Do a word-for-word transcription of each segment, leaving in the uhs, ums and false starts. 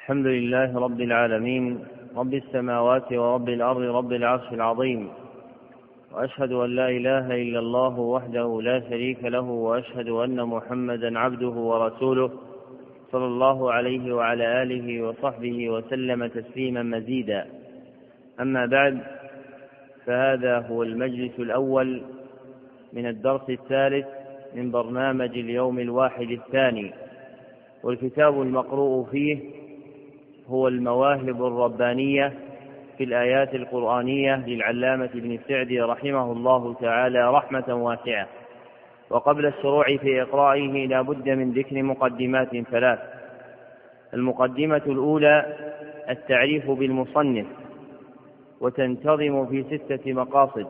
الحمد لله رب العالمين، رب السماوات ورب الأرض، رب العرش العظيم، وأشهد أن لا إله إلا الله وحده لا شريك له، وأشهد أن محمدا عبده ورسوله صلى الله عليه وعلى آله وصحبه وسلم تسليما مزيدا. أما بعد، فهذا هو المجلس الأول من الدرس الثالث من برنامج اليوم الواحد الثاني، والكتاب المقروء فيه هو المواهب الربانية في الآيات القرآنية للعلامة ابن سعدي رحمه الله تعالى رحمة واسعة. وقبل الشروع في إقرائه لا بد من ذكر مقدمات ثلاث. المقدمة الأولى التعريف بالمصنف، وتنتظم في ستة مقاصد.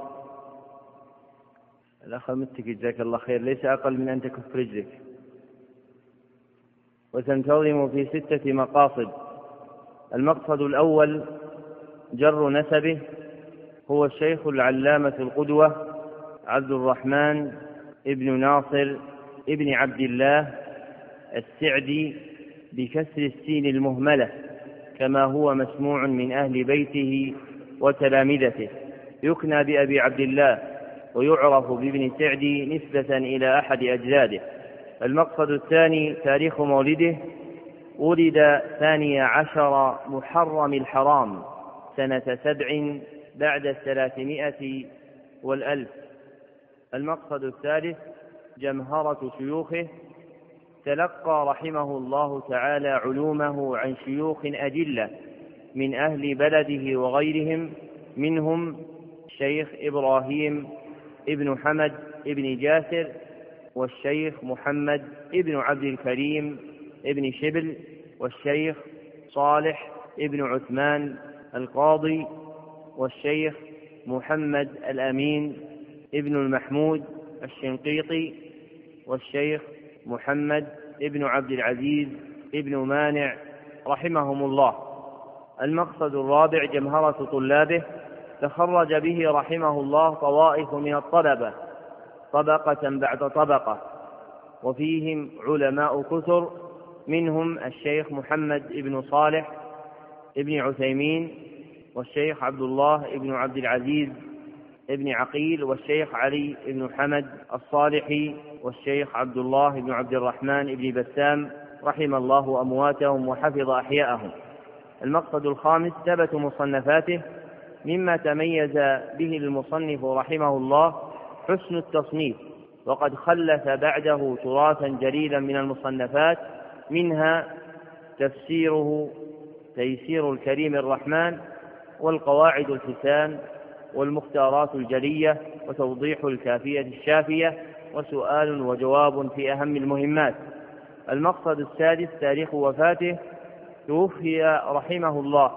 الأخ متك جزاك الله خير، ليس أقل من أن تكف رجلك. وتنتظم في ستة مقاصد. المقصد الأول جر نسبه، هو الشيخ العلامة القدوة عبد الرحمن ابن ناصر ابن عبد الله السعدي بكسر السين المهملة، كما هو مسموع من أهل بيته وتلامذته، يكنى بأبي عبد الله، ويعرف بابن سعدي نسبة إلى أحد أجداده. المقصد الثاني تاريخ مولده، ولد ثاني عشر محرم الحرام سنة سبع بعد الثلاثمائة والألف. المقصد الثالث جمهرة شيوخه، تلقى رحمه الله تعالى علومه عن شيوخ أجلة من أهل بلده وغيرهم، منهم الشيخ إبراهيم ابن حمد ابن جاسر، والشيخ محمد ابن عبد الكريم ابن شبل، والشيخ صالح ابن عثمان القاضي، والشيخ محمد الأمين ابن المحمود الشنقيطي، والشيخ محمد ابن عبد العزيز ابن مانع رحمهم الله. المقصد الرابع جمهرة طلابه، تخرج به رحمه الله طوائف من الطلبة طبقة بعد طبقة، وفيهم علماء كثر، منهم الشيخ محمد ابن صالح ابن عثيمين، والشيخ عبد الله ابن عبد العزيز ابن عقيل، والشيخ علي ابن حمد الصالحي، والشيخ عبد الله ابن عبد الرحمن ابن بسام، رحم الله أمواتهم وحفظ أحياءهم. المقصد الخامس ثبت مصنفاته. مما تميز به المصنف رحمه الله حسن التصنيف، وقد خلف بعده تراثا جليلا من المصنفات، منها تفسيره تيسير الكريم الرحمن، والقواعد الحسان، والمختارات الجلية، وتوضيح الكافية الشافية، وسؤال وجواب في أهم المهمات. المقصد السادس تاريخ وفاته، توفي رحمه الله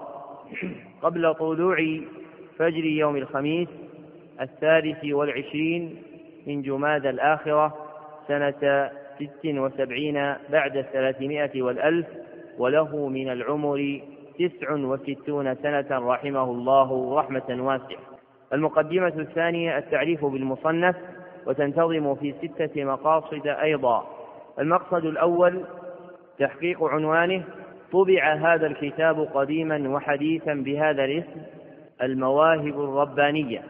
قبل طلوع فجر يوم الخميس الثالث والعشرين من جمادى الآخرة سنة ست وسبعين بعد الثلاثمائة والألف، وله من العمر تسع وستون سنة رحمه الله رحمة واسعة. المقدمة الثانية التعريف بالمصنف، وتنتظم في ستة مقاصد أيضا. المقصد الأول تحقيق عنوانه، طبع هذا الكتاب قديما وحديثا بهذا الاسم، المواهب الربانية،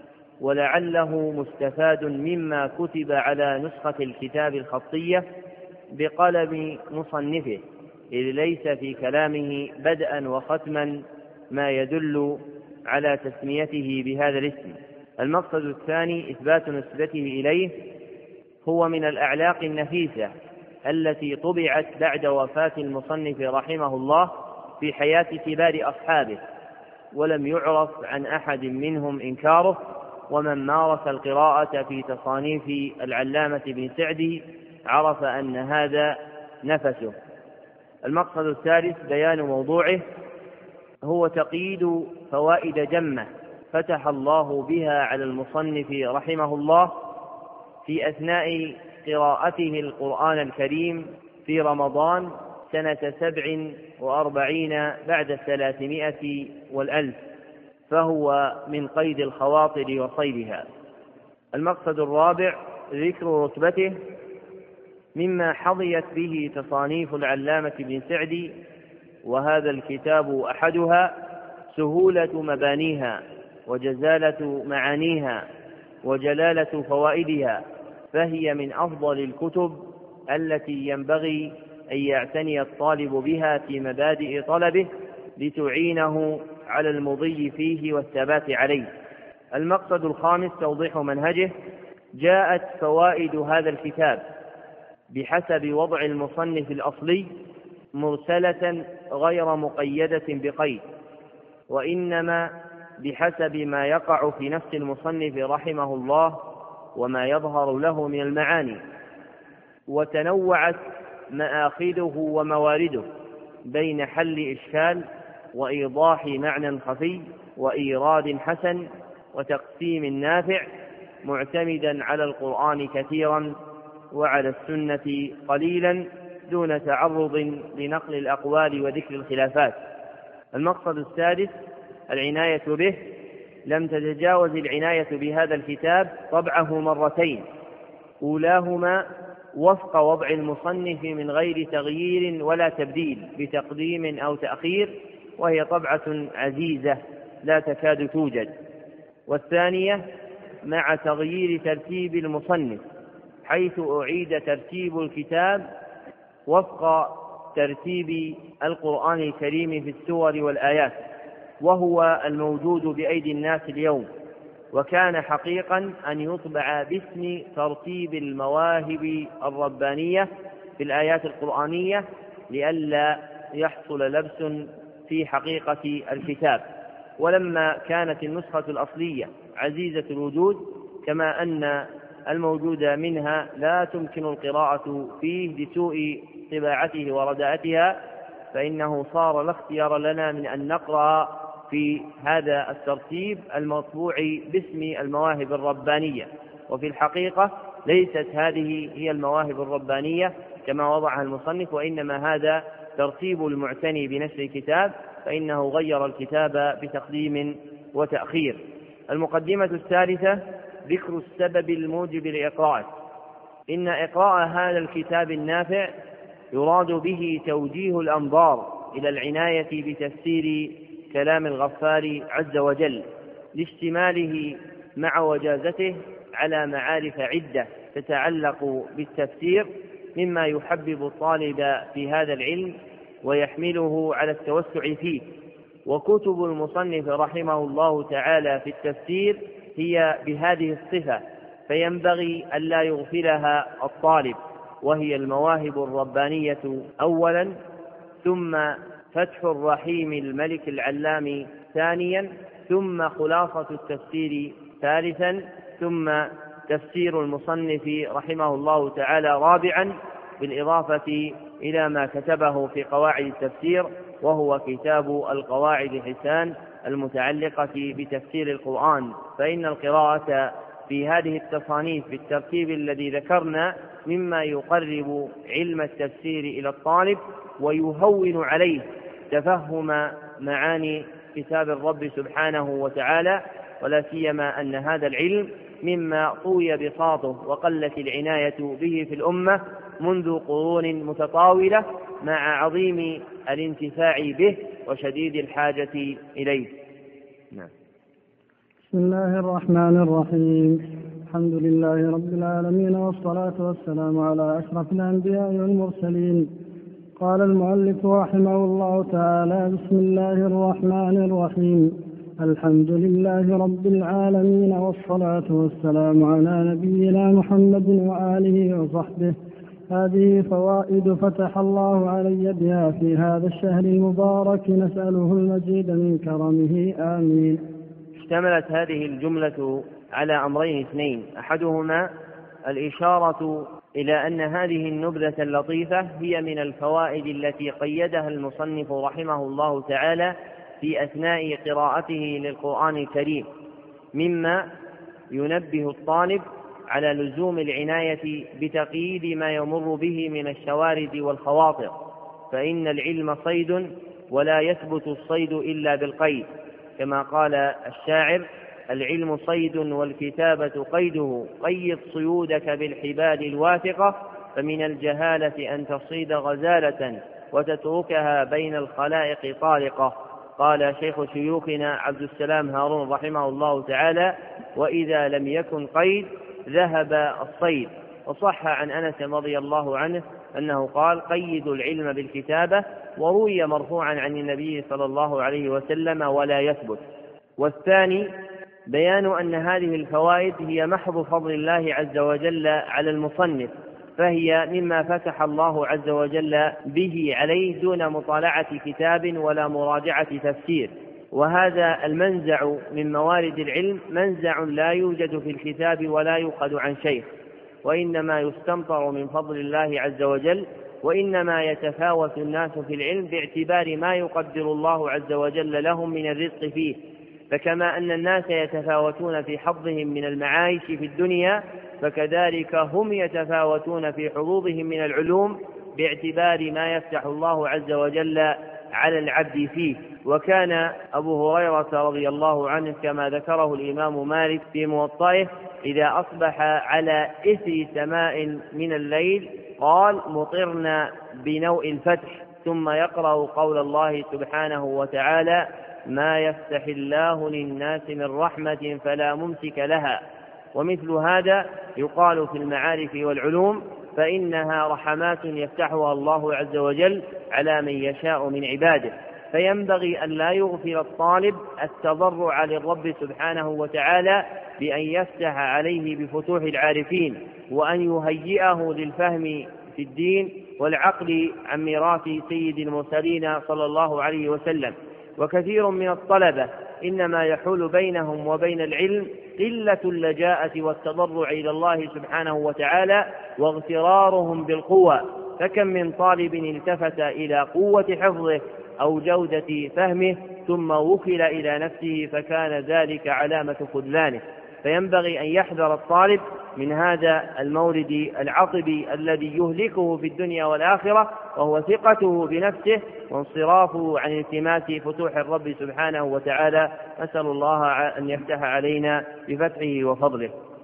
ولعله مستفاد مما كتب على نسخة الكتاب الخطية بقلم مصنفه، إذ ليس في كلامه بدءا وختما ما يدل على تسميته بهذا الاسم. المقصد الثاني إثبات نسبته إليه، هو من الأعلاق النفيسة التي طبعت بعد وفاة المصنف رحمه الله في حياة كبار أصحابه، ولم يعرف عن أحد منهم إنكاره، ومن مارس القراءة في تصانيف العلامة ابن سعدي عرف أن هذا نفسه. المقصد الثالث بيان موضوعه، هو تقييد فوائد جمة فتح الله بها على المصنف رحمه الله في أثناء قراءته القرآن الكريم في رمضان سنة سبع وأربعين بعد الثلاثمائة والألف، فهو من قيد الخواطر وصيدها. المقصد الرابع ذكر رتبته، مما حظيت به تصانيف العلامة ابن سعدي وهذا الكتاب أحدها سهولة مبانيها وجزالة معانيها وجلالة فوائدها، فهي من أفضل الكتب التي ينبغي أن يعتني الطالب بها في مبادئ طلبه لتعينه على المضي فيه والثبات عليه. المقصد الخامس توضيح منهجه. جاءت فوائد هذا الكتاب بحسب وضع المصنف الأصلي مرسلة غير مقيدة بقيد، وإنما بحسب ما يقع في نفس المصنف رحمه الله وما يظهر له من المعاني، وتنوعت مآخذه وموارده بين حل إشكال وإيضاح معنى خفي وإيراد حسن وتقسيم نافع، معتمدا على القرآن كثيرا وعلى السنة قليلا دون تعرض لنقل الأقوال وذكر الخلافات. المقصد السادس العناية به. لم تتجاوز العناية بهذا الكتاب طبعه مرتين، أولاهما وفق وضع المصنف من غير تغيير ولا تبديل بتقديم أو تأخير، وهي طبعة عزيزة لا تكاد توجد، والثانية مع تغيير ترتيب المصنف حيث أعيد ترتيب الكتاب وفق ترتيب القرآن الكريم في السور والآيات، وهو الموجود بأيدي الناس اليوم، وكان حقيقا أن يطبع باسم ترتيب المواهب الربانية في الآيات القرآنية لئلا يحصل لبس في حقيقة الكتاب. ولما كانت النسخة الأصلية عزيزة الوجود كما أن الموجود منها لا تمكن القراءة فيه لسوء طباعته ورداءتها، فإنه صار لا اختيار لنا من أن نقرأ في هذا الترتيب المطبوع باسم المواهب الربانية، وفي الحقيقة ليست هذه هي المواهب الربانية كما وضعها المصنف، وإنما هذا ترتيب المعتني بنشر الكتاب، فإنه غير الكتاب بتقديم وتأخير. المقدمة الثالثة ذكر السبب الموجب لإقراءه. إن إقراء هذا الكتاب النافع يراد به توجيه الأنظار إلى العناية بتفسير كلام الغفار عز وجل لاشتماله مع وجازته على معارف عدة تتعلق بالتفسير، مما يحبب الطالب في هذا العلم ويحمله على التوسع فيه. وكتب المصنف رحمه الله تعالى في التفسير هي بهذه الصفة، فينبغي ألا يغفلها الطالب، وهي المواهب الربانية أولا، ثم فتح الرحيم الملك العلام ثانيا، ثم خلاصة التفسير ثالثا، ثم تفسير المصنف رحمه الله تعالى رابعا، بالإضافة إلى ما كتبه في قواعد التفسير وهو كتاب القواعد الحسان المتعلقة بتفسير القرآن. فإن القراءة في هذه التصانيف بالترتيب الذي ذكرنا مما يقرب علم التفسير إلى الطالب ويهون عليه تفهم معاني كتاب الرب سبحانه وتعالى، ولا سيما أن هذا العلم مما طوي بساطه وقلت العناية به في الأمة منذ قرون متطاولة، مع عظيم الانتفاع به وشديد الحاجة إليه. نعم. بسم الله الرحمن الرحيم. الحمد لله رب العالمين، والصلاة والسلام على أشرف الأنبياء والمرسلين. قال المؤلف رحمه الله تعالى: بسم الله الرحمن الرحيم. الحمد لله رب العالمين، والصلاة والسلام على نبينا محمد وآله وصحبه. هذه فوائد فتح الله علي بها في هذا الشهر المبارك، نسأله المزيد من كرمه، آمين. اشتملت هذه الجملة على أمرين اثنين، أحدهما الإشارة إلى أن هذه النبذة اللطيفة هي من الفوائد التي قيدها المصنف رحمه الله تعالى في أثناء قراءته للقرآن الكريم، مما ينبه الطالب على لزوم العناية بتقييد ما يمر به من الشوارد والخواطر، فإن العلم صيد ولا يثبت الصيد إلا بالقيد، كما قال الشاعر: العلم صيد والكتابة قيده، قيد صيودك بالحبال الواثقة، فمن الجهالة أن تصيد غزالة وتتركها بين الخلائق طالقة. قال شيخ شيوخنا عبد السلام هارون رحمه الله تعالى: وإذا لم يكن قيد ذهب الصيد. وصح عن أنس رضي الله عنه أنه قال: قيدوا العلم بالكتابة. وروي مرفوعا عن النبي صلى الله عليه وسلم ولا يثبت. والثاني بيان أن هذه الفوائد هي محض فضل الله عز وجل على المصنف، فهي مما فتح الله عز وجل به عليه دون مطالعة كتاب ولا مراجعة تفسير. وهذا المنزع من موارد العلم منزع لا يوجد في الكتاب ولا يؤخذ عن شيخ، وإنما يستمطر من فضل الله عز وجل. وإنما يتفاوت الناس في العلم باعتبار ما يقدر الله عز وجل لهم من الرزق فيه، فكما أن الناس يتفاوتون في حظهم من المعايش في الدنيا، فكذلك هم يتفاوتون في حظوظهم من العلوم باعتبار ما يفتح الله عز وجل على العبد فيه. وكان أبو هريرة رضي الله عنه كما ذكره الإمام مالك في موطئه: إذا أصبح على إثر سماء من الليل قال: مطرنا بنوء الفتح، ثم يقرأ قول الله سبحانه وتعالى: ما يفتح الله للناس من رحمة فلا ممسك لها. ومثل هذا يقال في المعارف والعلوم، فإنها رحمات يفتحها الله عز وجل على من يشاء من عباده. فينبغي أن لا يغفل الطالب التضرع للرب سبحانه وتعالى بأن يفتح عليه بفتوح العارفين، وأن يهيئه للفهم في الدين والعقل عن ميراث سيد المرسلين صلى الله عليه وسلم. وكثير من الطلبة إنما يحول بينهم وبين العلم قلة اللجاءة والتضرع إلى الله سبحانه وتعالى واغترارهم بالقوة، فكم من طالب التفت إلى قوة حفظه أو جودة فهمه ثم وكل إلى نفسه، فكان ذلك علامة خذلانه. فينبغي أن يحذر الطالب من هذا المورد العطب الذي يهلكه في الدنيا والآخرة، وهو ثقته بنفسه وانصرافه عن التماس فتوح الرب سبحانه وتعالى. أسأل الله أن يفتح علينا بفتحه وفضله.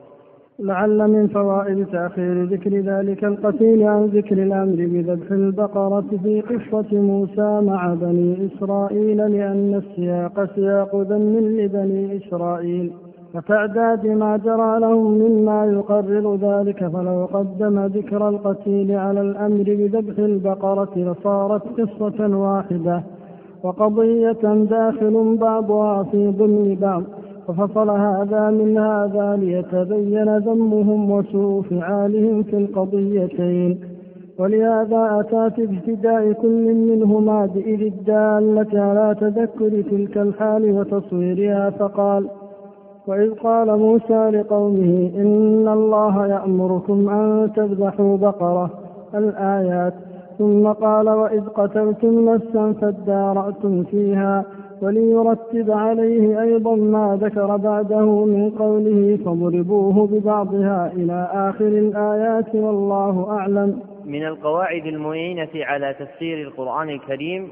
لعل من فوائد تأخير ذكر ذلك القتيل عن ذكر الأمر بذبح البقرة في قصة موسى مع بني إسرائيل، لأن السياق سياق ذم لبني إسرائيل وتعداد ما جرى لهم مما يقرر ذلك، فلو قدم ذكر القتيل على الأمر بذبح البقرة لصارت قصة واحدة وقضية داخل بعضها في ضمن بعض، ففصل هذا من هذا ليتبين ذمهم وسوء فعالهم في القضيتين. ولهذا أتى في ابتداء كل منهما بإذ الدالة على تذكر تلك الحال وتصويرها، فقال: وإذ قال موسى لقومه إن الله يأمركم أن تذبحوا بقرة، الآيات. ثم قال: وإذ قتلتم نفسا فادارأتم فيها، وليرتب عليه أيضا ما ذكر بعده من قوله فاضربوه ببعضها إلى آخر الآيات، والله أعلم. من القواعد المعينة على تفسير القرآن الكريم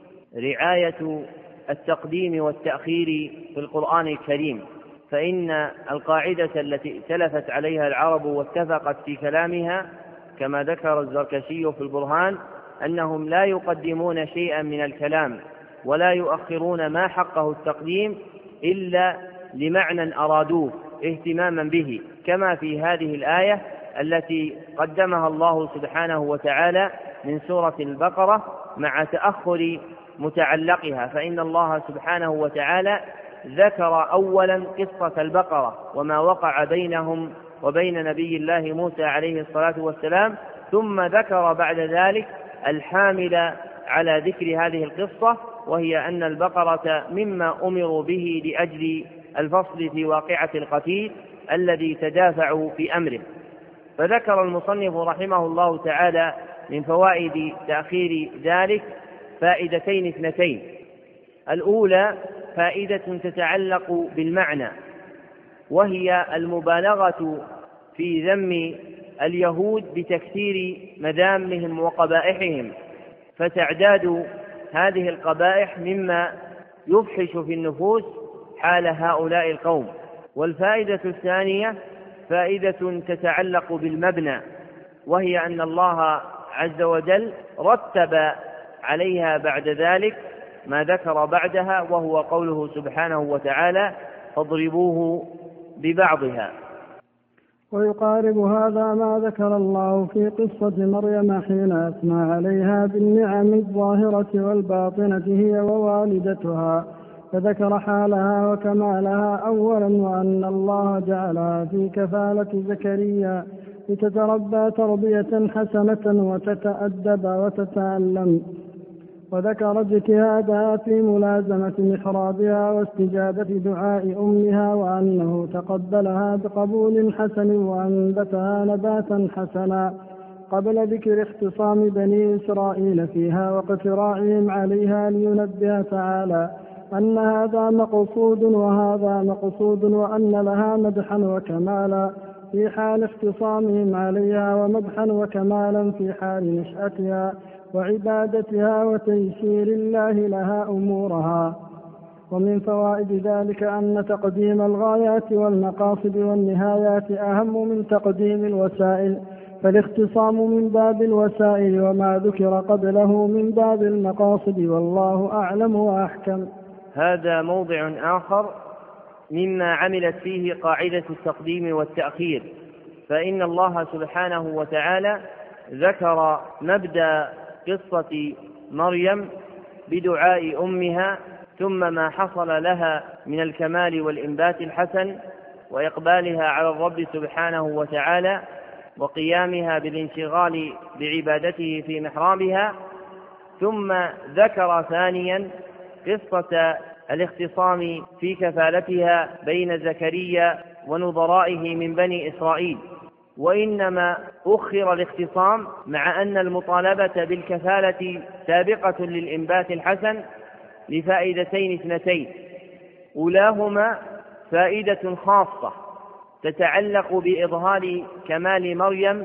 رعاية التقديم والتأخير في القرآن الكريم، فإن القاعدة التي ائتلفت عليها العرب واتفقت في كلامها كما ذكر الزركشي في البرهان أنهم لا يقدمون شيئا من الكلام ولا يؤخرون ما حقه التقديم إلا لمعنى أرادوه اهتماما به، كما في هذه الآية التي قدمها الله سبحانه وتعالى من سورة البقرة مع تأخر متعلقها. فإن الله سبحانه وتعالى ذكر أولا قصة البقرة وما وقع بينهم وبين نبي الله موسى عليه الصلاة والسلام، ثم ذكر بعد ذلك الحامل على ذكر هذه القصة، وهي أن البقرة مما أمروا به لأجل الفصل في واقعة القتيل الذي تدافعوا في أمره. فذكر المصنف رحمه الله تعالى من فوائد تأخير ذلك فائدتين اثنتين. الأولى فائدة تتعلق بالمعنى، وهي المبالغة في ذم اليهود بتكثير مذامهم وقبائحهم، فتعداد هذه القبائح مما يفحش في النفوس حال هؤلاء القوم. والفائدة الثانية فائدة تتعلق بالمبنى، وهي أن الله عز وجل رتب عليها بعد ذلك ما ذكر بعدها، وهو قوله سبحانه وتعالى: فاضربوه ببعضها. ويقارب هذا ما ذكر الله في قصة مريم حين أثنى عليها بالنعم الظاهرة والباطنة هي ووالدتها، فذكر حالها وكمالها أولا، وأن الله جعلها في كفالة زكريا لتتربى تربية حسنة وتتأدب وتتعلم، وذكر اجتهادها في ملازمة محرابها واستجابة دعاء أمها، وأنه تقبلها بقبول حسن وأنبتها نباتا حسنا، قبل ذكر اختصام بني إسرائيل فيها واقتراعهم عليها، لينبه تعالى أن هذا مقصود وهذا مقصود، وأن لها مدحا وكمالا في حال اختصامهم عليها، ومدحا وكمالا في حال نشأتها وعبادتها وتيسير الله لها أمورها. ومن فوائد ذلك أن تقديم الغايات والمقاصد والنهايات أهم من تقديم الوسائل، فالاختصام من باب الوسائل وما ذكر قبله من باب المقاصد، والله أعلم وأحكم. هذا موضع آخر مما عملت فيه قاعدة التقديم والتأخير، فإن الله سبحانه وتعالى ذكر مبدأ قصة مريم بدعاء أمها، ثم ما حصل لها من الكمال والإنبات الحسن وإقبالها على الرب سبحانه وتعالى وقيامها بالانشغال بعبادته في محرابها، ثم ذكر ثانيا قصة الاختصام في كفالتها بين زكريا ونظرائه من بني إسرائيل. وإنما أخر الاختصام مع أن المطالبة بالكفالة سابقة للإنبات الحسن لفائدتين اثنتين، أولاهما فائدة خاصة تتعلق بإظهار كمال مريم،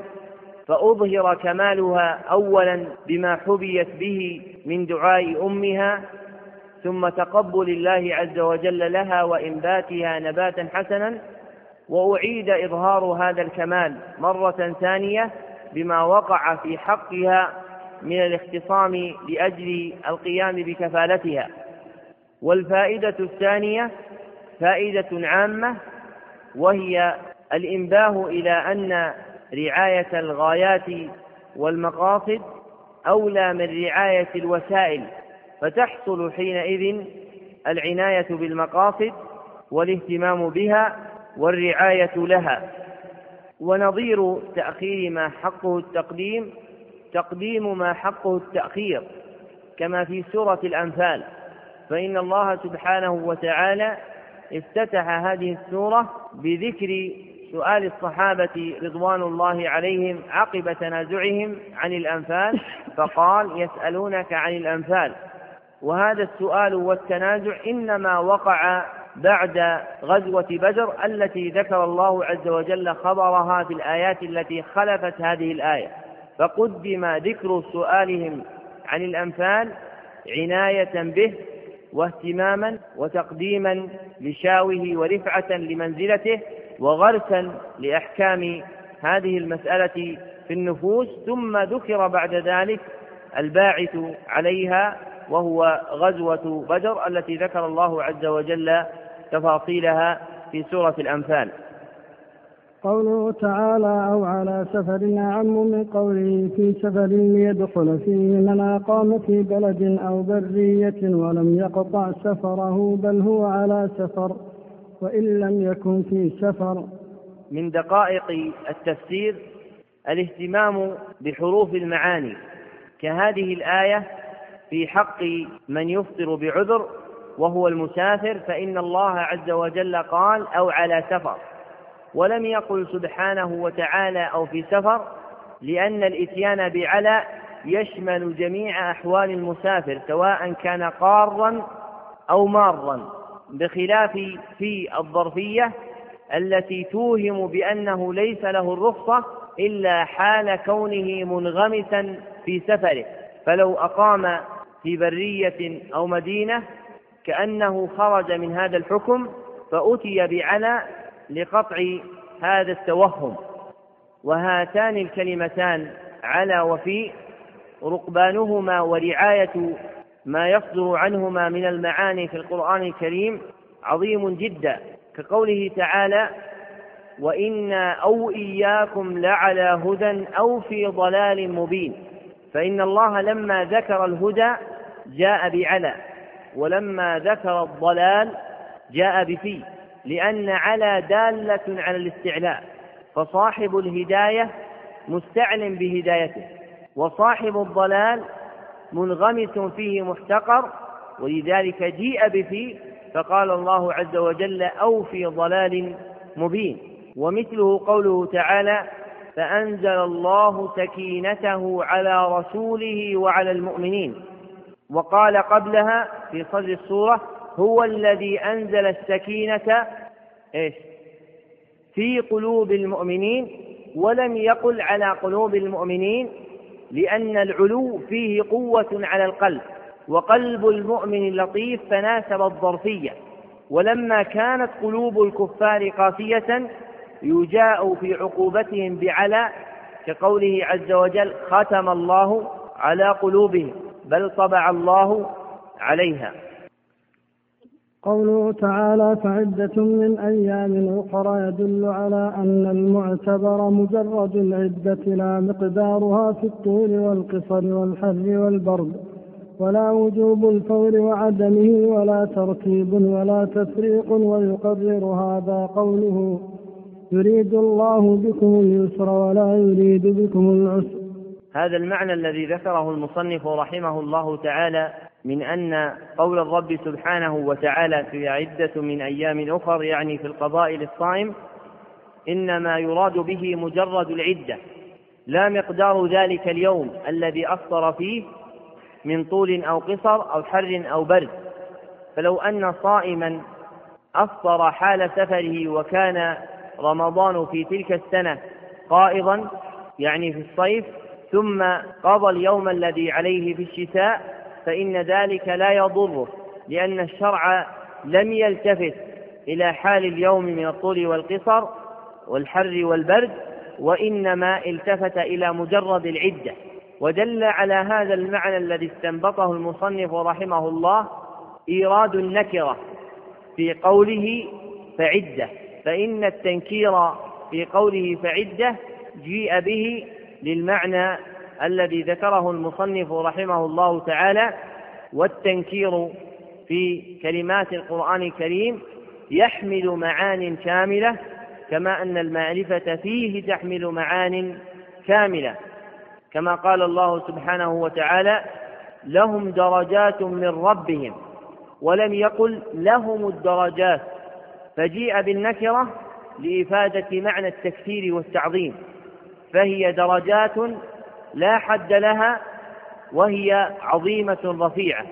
فأظهر كمالها أولا بما حبيت به من دعاء أمها، ثم تقبل الله عز وجل لها وإنباتها نباتا حسنا، وأعيد إظهار هذا الكمال مرة ثانية بما وقع في حقها من الاختصام لأجل القيام بكفالتها. والفائدة الثانية فائدة عامة، وهي الإنباه إلى أن رعاية الغايات والمقاصد أولى من رعاية الوسائل، فتحصل حينئذ العناية بالمقاصد والاهتمام بها والرعاية لها. ونظير تأخير ما حقه التقديم تقديم ما حقه التأخير، كما في سورة الأنفال، فإن الله سبحانه وتعالى افتتح هذه السورة بذكر سؤال الصحابة رضوان الله عليهم عقب تنازعهم عن الأنفال، فقال: يسألونك عن الأنفال. وهذا السؤال والتنازع إنما وقع بعد غزوة بدر التي ذكر الله عز وجل خبرها في الآيات التي خلفت هذه الآية، فقدم ذكر سؤالهم عن الأنفال عناية به واهتماما وتقديما لشاوه ورفعة لمنزلته وغرسا لأحكام هذه المسألة في النفوس، ثم ذكر بعد ذلك الباعث عليها وهو غزوة بدر التي ذكر الله عز وجل تفاصيلها في سورة الأنفال. قوله تعالى: أو على سفر، أعم من قوله في سفر ليدخل فيه من أقام في بلد أو برية ولم يقطع سفره، بل هو على سفر وإن لم يكن في سفر. من دقائق التفسير الاهتمام بحروف المعاني كهذه الآية في حق من يفطر بعذر وهو المسافر، فإن الله عز وجل قال: أو على سفر، ولم يقل سبحانه وتعالى أو في سفر، لأن الإتيان بعلى يشمل جميع أحوال المسافر سواء كان قارا أو مارا، بخلاف في الظرفية التي توهم بأنه ليس له الرخصة إلا حال كونه منغمسا في سفره، فلو أقام في برية أو مدينة كأنه خرج من هذا الحكم، فأتي بعلى لقطع هذا التوهم. وهاتان الكلمتان على وفي رقبانهما ورعاية ما يصدر عنهما من المعاني في القرآن الكريم عظيم جدا، كقوله تعالى: وإنا أو إياكم لعلى هدى أو في ضلال مبين. فإن الله لما ذكر الهدى جاء بعلى، ولما ذكر الضلال جاء بفي، لأن على دالة على الاستعلاء، فصاحب الهداية مستعلم بهدايته، وصاحب الضلال منغمس فيه محتقر، ولذلك جيء بفي، فقال الله عز وجل: أو في ضلال مبين. ومثله قوله تعالى: فأنزل الله سكينته على رسوله وعلى المؤمنين. وقال قبلها في صدر السورة: هو الذي أنزل السكينة إيش؟ في قلوب المؤمنين، ولم يقل على قلوب المؤمنين، لأن العلو فيه قوة على القلب، وقلب المؤمن لطيف فناسب الظرفية. ولما كانت قلوب الكفار قاسية يجاء في عقوبتهم بعلى، كقوله عز وجل: ختم الله على قلوبهم بل طبع الله عليها. قوله تعالى: فعدة من أيام أخرى، يدل على أن المعتبر مجرد العدة لا مقدارها في الطول والقصر والحر والبرد، ولا وجوب الفور وعدمه، ولا ترتيب ولا تفريق. ويقرر هذا قوله: يريد الله بكم اليسر ولا يريد بكم العسر. هذا المعنى الذي ذكره المصنف رحمه الله تعالى من أن قول الرب سبحانه وتعالى: في عدة من أيام أخر، يعني في القضاء للصائم، إنما يراد به مجرد العدة، لا مقدار ذلك اليوم الذي أفطر فيه من طول أو قصر أو حر أو برد. فلو أن صائما أفطر حال سفره وكان رمضان في تلك السنة قائضا، يعني في الصيف، ثم قضى اليوم الذي عليه في الشتاء، فإن ذلك لا يضره، لأن الشرع لم يلتفت إلى حال اليوم من الطول والقصر والحر والبرد، وإنما التفت إلى مجرد العدة. ودل على هذا المعنى الذي استنبطه المصنف رحمه الله إيراد النكرة في قوله فعدة، فإن التنكير في قوله فعدة جيء به للمعنى الذي ذكره المصنف رحمه الله تعالى. والتنكير في كلمات القرآن الكريم يحمل معان كاملة، كما أن المعرفة فيه تحمل معان كاملة، كما قال الله سبحانه وتعالى: لهم درجات من ربهم، ولم يقل لهم الدرجات، فجيء بالنكرة لإفادة معنى التكثير والتعظيم، فهي درجات لا حد لها، وهي عظيمة رفيعة.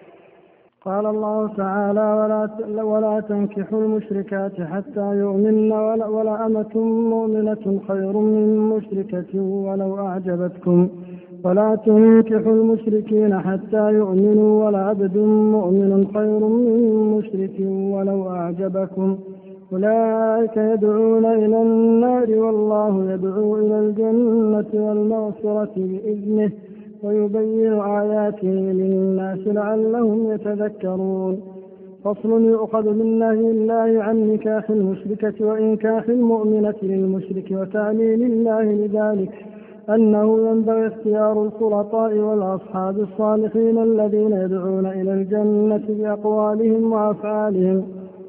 قال الله تعالى: ولا, ولا تنكحوا المشركات حتى يؤمن، ولا, ولا أمة مؤمنة خير من مشركة ولو أعجبتكم، ولا تنكحوا المشركين حتى يؤمنوا، ولا عبد مؤمن خير من مشرك ولو أعجبكم، أولئك يدعون إلى النار والله يدعو إلى الجنة والمغفرة بإذنه، ويبين آياته للناس لعلهم يتذكرون. فصل: يؤخذ من نهي الله عن نكاح المشركة وإنكاح المؤمنة للمشرك، وتعليل الله لذلك أنه ينبغي اختيار الخلطاء والأصحاب الصالحين الذين يدعون إلى الجنة بأقوالهم وأفعالهم،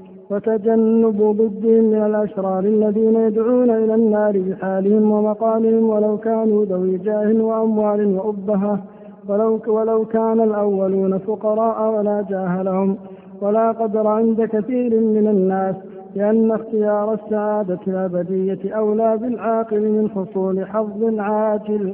وتجنب ضدهم من الأشرار الذين يدعون إلى النار بحالهم ومقالهم، ولو كانوا ذوي جاه وأموال وأبهة، ولو, ولو كان الأولون فقراء ولا جاه لهم ولا قدر عند كثير من الناس، لأن اختيار السعادة الأبدية أولى بالعاقل من حصول حظ عاجل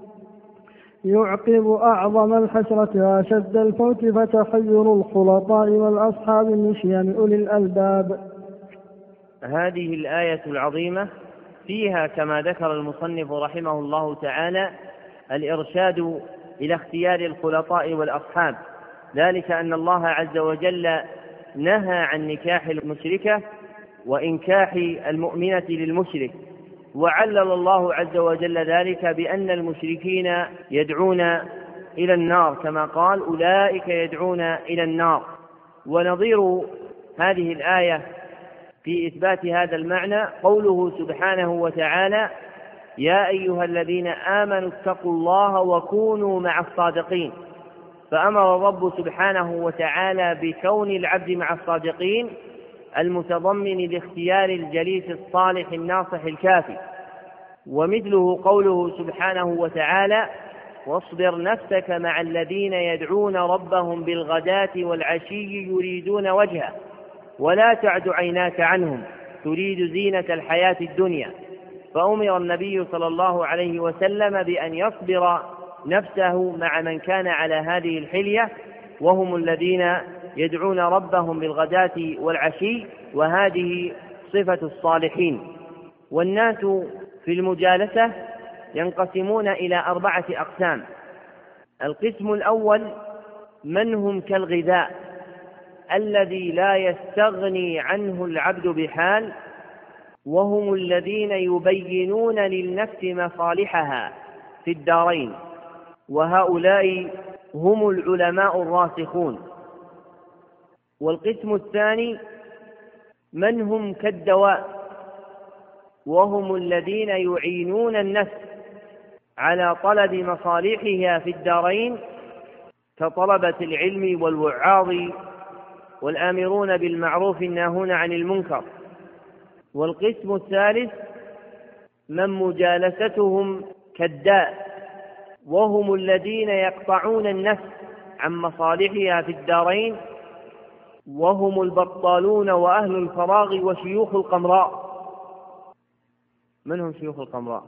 يعقب أعظم الحسرة وأشد الفوت، فتخير الخلطاء والأصحاب من شيم أولي الألباب. هذه الآية العظيمة فيها كما ذكر المصنف رحمه الله تعالى الإرشاد إلى اختيار الخلطاء والأصحاب، ذلك أن الله عز وجل نهى عن نكاح المشركة وإنكاح المؤمنة للمشرك، وعلل الله عز وجل ذلك بأن المشركين يدعون إلى النار كما قال أولئك يدعون إلى النار. ونظير هذه الآية في إثبات هذا المعنى قوله سبحانه وتعالى يا أيها الذين آمنوا اتقوا الله وكونوا مع الصادقين. فأمر الرب سبحانه وتعالى بكون العبد مع الصادقين المتضمن لاختيار الجليس الصالح الناصح الكافي. ومثله قوله سبحانه وتعالى واصبر نفسك مع الذين يدعون ربهم بالغداة والعشي يريدون وجهه ولا تعد عيناك عنهم تريد زينة الحياة الدنيا. فأمر النبي صلى الله عليه وسلم بأن يصبر نفسه مع من كان على هذه الحلية وهم الذين يدعون ربهم بالغداة والعشي، وهذه صفة الصالحين. والناس في المجالسة ينقسمون إلى أربعة أقسام. القسم الأول من هم كالغذاء الذي لا يستغني عنه العبد بحال، وهم الذين يبينون للنفس مصالحها في الدارين، وهؤلاء هم العلماء الراسخون. والقسم الثاني من هم كالدواء، وهم الذين يعينون النفس على طلب مصالحها في الدارين كطلبة العلم والوعاظ والآمرون بالمعروف الناهون عن المنكر. والقسم الثالث من مجالستهم كالداء، وهم الذين يقطعون النفس عن مصالحها في الدارين، وهم البطالون وأهل الفراغ وشيوخ القمراء. من هم شيوخ القمراء؟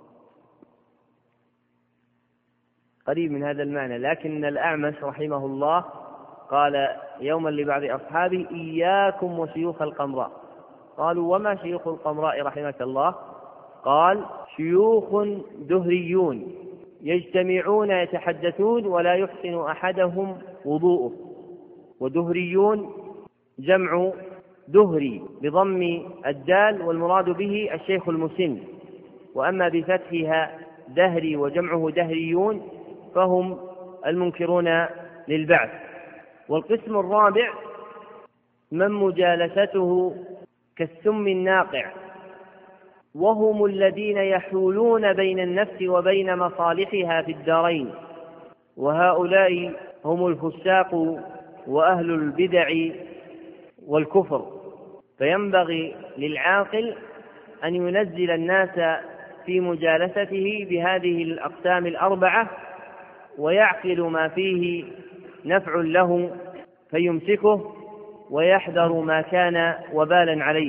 قريب من هذا المعنى، لكن الأعمش رحمه الله قال يوما لبعض أصحابه إياكم وشيوخ القمراء. قالوا وما شيوخ القمراء رحمك الله؟ قال شيوخ دهريون يجتمعون يتحدثون ولا يحسن أحدهم وضوءه. ودهريون جمع دهري بضم الدال والمراد به الشيخ المسن، وأما بفتحها دهري وجمعه دهريون فهم المنكرون للبعث. والقسم الرابع من مجالسته كالسم الناقع، وهم الذين يحولون بين النفس وبين مصالحها في الدارين، وهؤلاء هم الفساق وأهل البدع والكفر. فينبغي للعاقل أن ينزل الناس في مجالسته بهذه الأقسام الأربعة ويعقل ما فيه نفع له فيمسكه ويحذر ما كان وبالا عليه.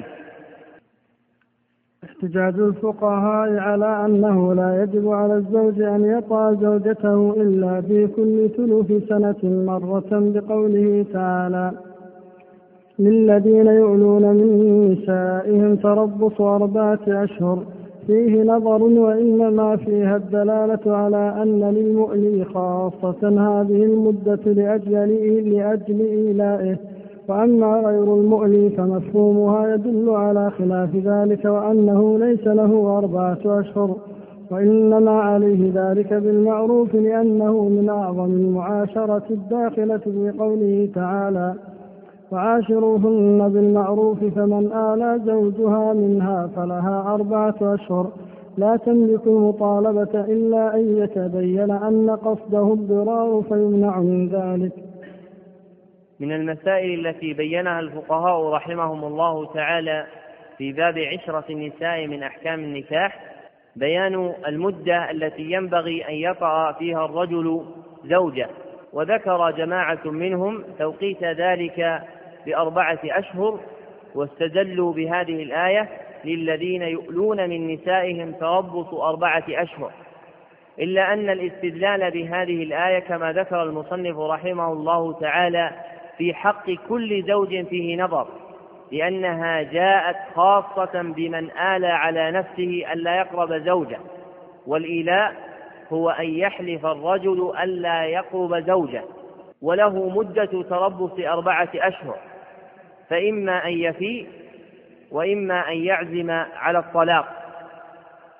احتجاج الفقهاء على أنه لا يجب على الزوج أن يطأ زوجته إلا في كل ثلث سنة مرة بقوله تعالى للذين يؤلون من نسائهم تربص أربعة أشهر فيه نظر، وإنما فيها الدلالة على أن للمؤلي خاصة هذه المدة لأجل لأجل إيلائه، وأما غير المؤلي فمفهومها يدل على خلاف ذلك، وأنه ليس له أربعة أشهر، وإنما عليه ذلك بالمعروف لأنه من أعظم المعاشرة الداخلة في قوله تعالى وعاشروهن بالمعروف، فمن آلى زوجها منها فلها أربعة أشهر لا تملك المطالبة إلا أن يتبين أن قصده الضرار فيمنع من ذلك. من المسائل التي بينها الفقهاء رحمهم الله تعالى في باب عشرة النساء من أحكام النكاح بيان المدة التي ينبغي أن يطأ فيها الرجل زوجه، وذكر جماعة منهم توقيت ذلك بأربعة أشهر، واستدلوا بهذه الآية للذين يؤلون من نسائهم تربص أربعة أشهر، إلا أن الاستدلال بهذه الآية كما ذكر المصنف رحمه الله تعالى في حق كل زوج فيه نظر، لأنها جاءت خاصة بمن آلى على نفسه ألا يقرب زوجه، والإيلاء هو أن يحلف الرجل ألا يقرب زوجه، وله مدة تربص أربعة أشهر، فإما أن يفي وإما أن يعزم على الطلاق.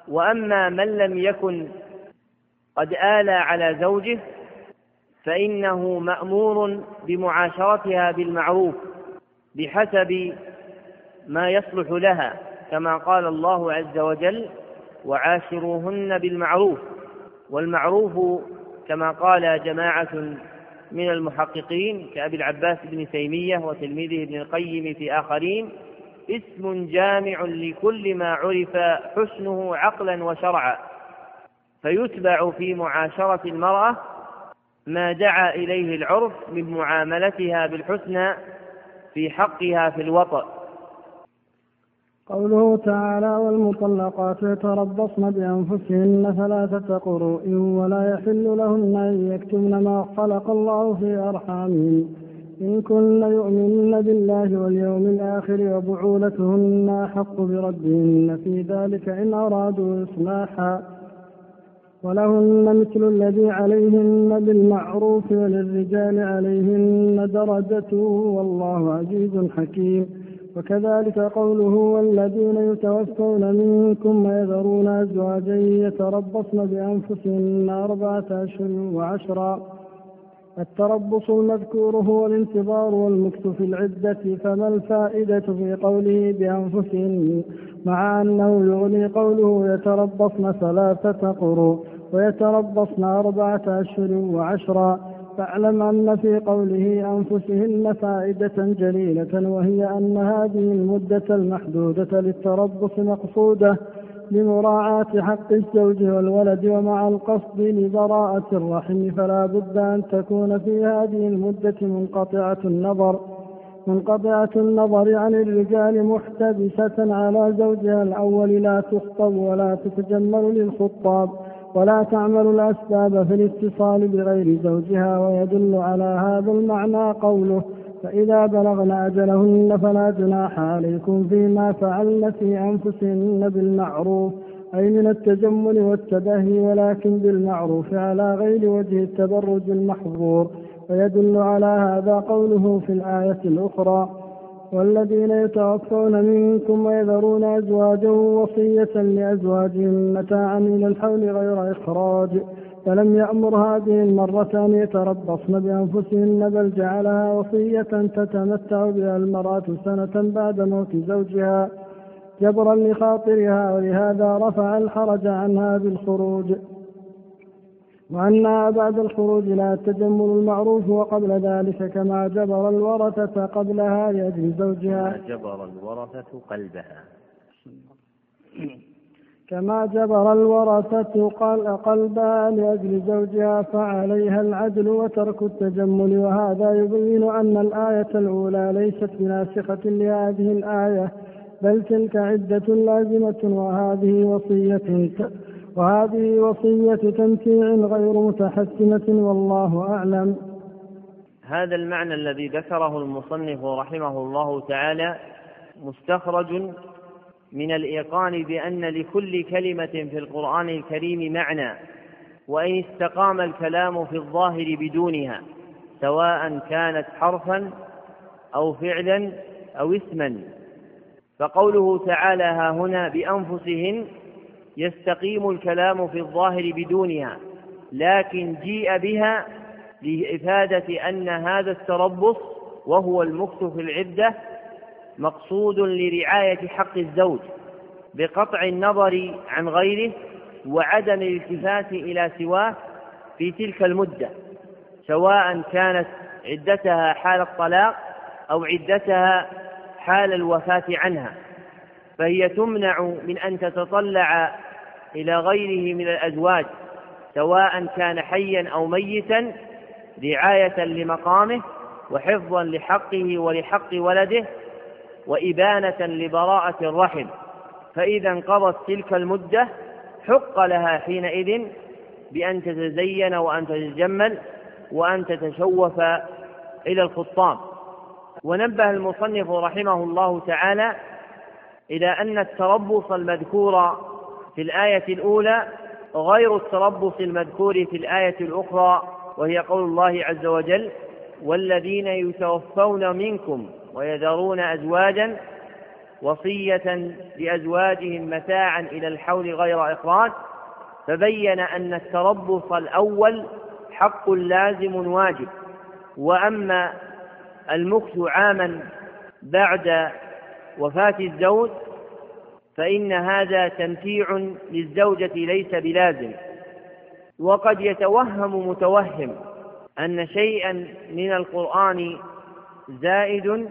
وأما من لم يكن قد آلى على زوجه فإنه مأمور بمعاشرتها بالمعروف بحسب ما يصلح لها، كما قال الله عز وجل: وعاشروهن بالمعروف. والمعروف كما قال جماعة من المحققين كأبي العباس بن تيمية وتلميذه ابن القيم في آخرين اسم جامع لكل ما عرف حسنه عقلا وشرعا، فيتبع في معاشرة المرأة ما دعا إليه العرف من معاملتها بالحسنى في حقها في الوطأ. قوله تعالى: والمطلقات يتربصن بأنفسهن ثلاثة قروء ولا يحل لهن أن يكتمن ما خلق الله في أرحامهن إن كن يؤمنن بالله واليوم الآخر وبعولتهن أحق بردهن في ذلك إن أرادوا إصلاحا ولهن مثل الذي عليهن بالمعروف وللرجال عليهن درجة والله عزيز حكيم. وكذلك قوله: والذين يتوفون منكم ويذرون أزواجا يتربصن بأنفسهن أربعة أشهر وعشرا. التربص المذكور هو الانتظار والمكث في العدة، فما الفائدة في قوله بأنفسهن مع أنه يغني قوله يتربصن ثلاثة قروء ويتربصن أربعة أشهر وعشرا؟ فاعلم أن في قوله أنفسهن فائدة جليلة، وهي أن هذه المدة المحدودة للتربص مقصودة لمراعاة حق الزوج والولد ومع القصد لبراءة الرحم، فلا بد أن تكون في هذه المدة منقطعة النظر منقطعة النظر عن الرجال محتبسة على زوجها الأول، لا تخطب ولا تتجمل للخطاب ولا تعمل الأسباب في الاتصال بغير زوجها. ويدل على هذا المعنى قوله: فإذا بلغن أجلهن فلا جناح عليكم فيما فعلن في أنفسهن بالمعروف، أي من التجمل والتباهي، ولكن بالمعروف على غير وجه التبرج المحظور. ويدل على هذا قوله في الآية الأخرى: والذين يتوفون منكم ويذرون أزواجا وصية لأزواجهم متاعا إلى الحول غير إخراج، فلم يأمر هذه المرة أن يتربصن بأنفسهن، بل جعلها وصية تتمتع بها المرأة سنة بعد موت زوجها جبرا لخاطرها، ولهذا رفع الحرج عنها بالخروج، وأنها بعد الخروج لا التجمل المعروف وقبل ذلك، كما جبر الورثة قبلها لأجل زوجها جبر الورثة قلبها كما جبر الورثة قلبها لأجل زوجها، فعليها العدل وترك التجمل. وهذا يبين أن الآية الأولى ليست بناسخة لهذه الآية، بل تلك عدة لازمة، وهذه وصية وهذه وصية تمتيع غير متحسنة، والله أعلم. هذا المعنى الذي ذكره المصنف رحمه الله تعالى مستخرج من الإيقان بأن لكل كلمة في القرآن الكريم معنى، وإن استقام الكلام في الظاهر بدونها، سواء كانت حرفا أو فعلا أو اسما. فقوله تعالى ها هنا بأنفسهن يستقيم الكلام في الظاهر بدونها، لكن جيء بها لإفادة أن هذا التربص وهو المكث في العدة مقصود لرعاية حق الزوج بقطع النظر عن غيره وعدم الالتفات إلى سواه في تلك المدة، سواء كانت عدتها حال الطلاق أو عدتها حال الوفاة عنها، فهي تمنع من أن تتطلع إلى غيره من الأزواج سواء كان حيا أو ميتا، رعاية لمقامه وحفظا لحقه ولحق ولده وإبانة لبراءة الرحم. فإذا انقضت تلك المدة حق لها حينئذ بأن تتزين وأن تتجمل وأن تتشوف إلى الخطاب. ونبه المصنف رحمه الله تعالى إلى أن التربص المذكور في الآية الأولى غير التربص المذكور في الآية الأخرى، وهي قول الله عز وجل: والذين يتوفون منكم ويذرون أزواجا وصية لأزواجهم متاعا إلى الحول غير إخراج، فبين أن التربص الأول حق لازم واجب، وأما المكث عاما بعد وفاة الزوج فإن هذا تمتيع للزوجة ليس بلازم. وقد يتوهم متوهم أن شيئا من القرآن زائد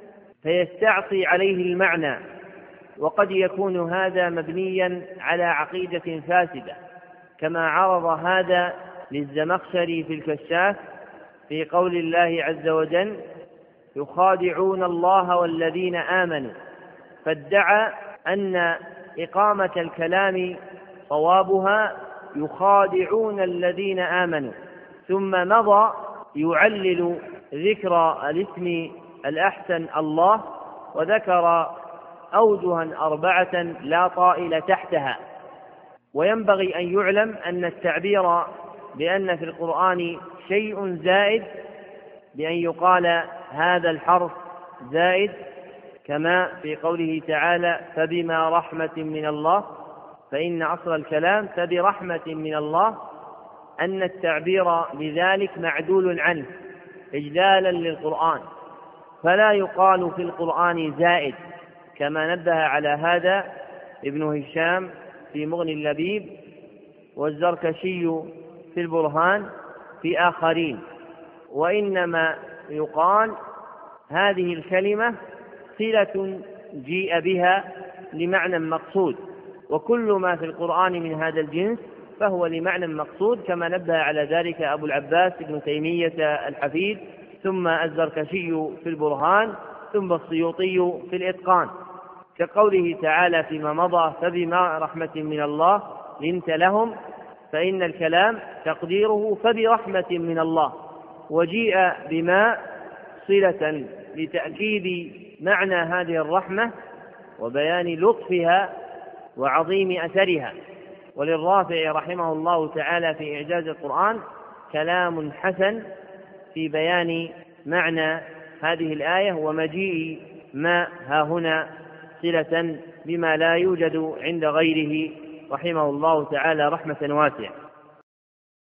فيستعصي عليه المعنى، وقد يكون هذا مبنيا على عقيدة فاسدة، كما عرض هذا للزمخشري في الكشاف في قول الله عز وجل: يخادعون الله والذين آمنوا، فادعى أن إقامة الكلام صوابها يخادعون الذين آمنوا، ثم مضى يعلل ذكر الاسم الأحسن الله، وذكر أوجها أربعة لا طائل تحتها. وينبغي أن يعلم أن التعبير بأن في القرآن شيء زائد بأن يقال هذا الحرف زائد، كما في قوله تعالى: فبما رحمة من الله، فإن أصل الكلام فبرحمة من الله، أن التعبير بذلك معدول عنه إجلالا للقرآن، فلا يقال في القرآن زائد، كما نبه على هذا ابن هشام في مغني اللبيب والزركشي في البرهان في آخرين، وإنما يقال هذه الكلمة صلة جيء بها لمعنى مقصود، وكل ما في القرآن من هذا الجنس فهو لمعنى مقصود، كما نبه على ذلك أبو العباس ابن تيمية الحفيد، ثم الزركشي في البرهان، ثم السيوطي في الإتقان، كقوله تعالى فيما مضى: فبما رحمة من الله لنت لهم، فإن الكلام تقديره فبرحمة من الله، وجيء بما صلة لتأكيد معنى هذه الرحمة وبيان لطفها وعظيم أثرها. وللرافع رحمه الله تعالى في إعجاز القرآن كلام حسن في بيان معنى هذه الآية ومجيء ما ها هنا صلة بما لا يوجد عند غيره رحمه الله تعالى رحمة واسعة.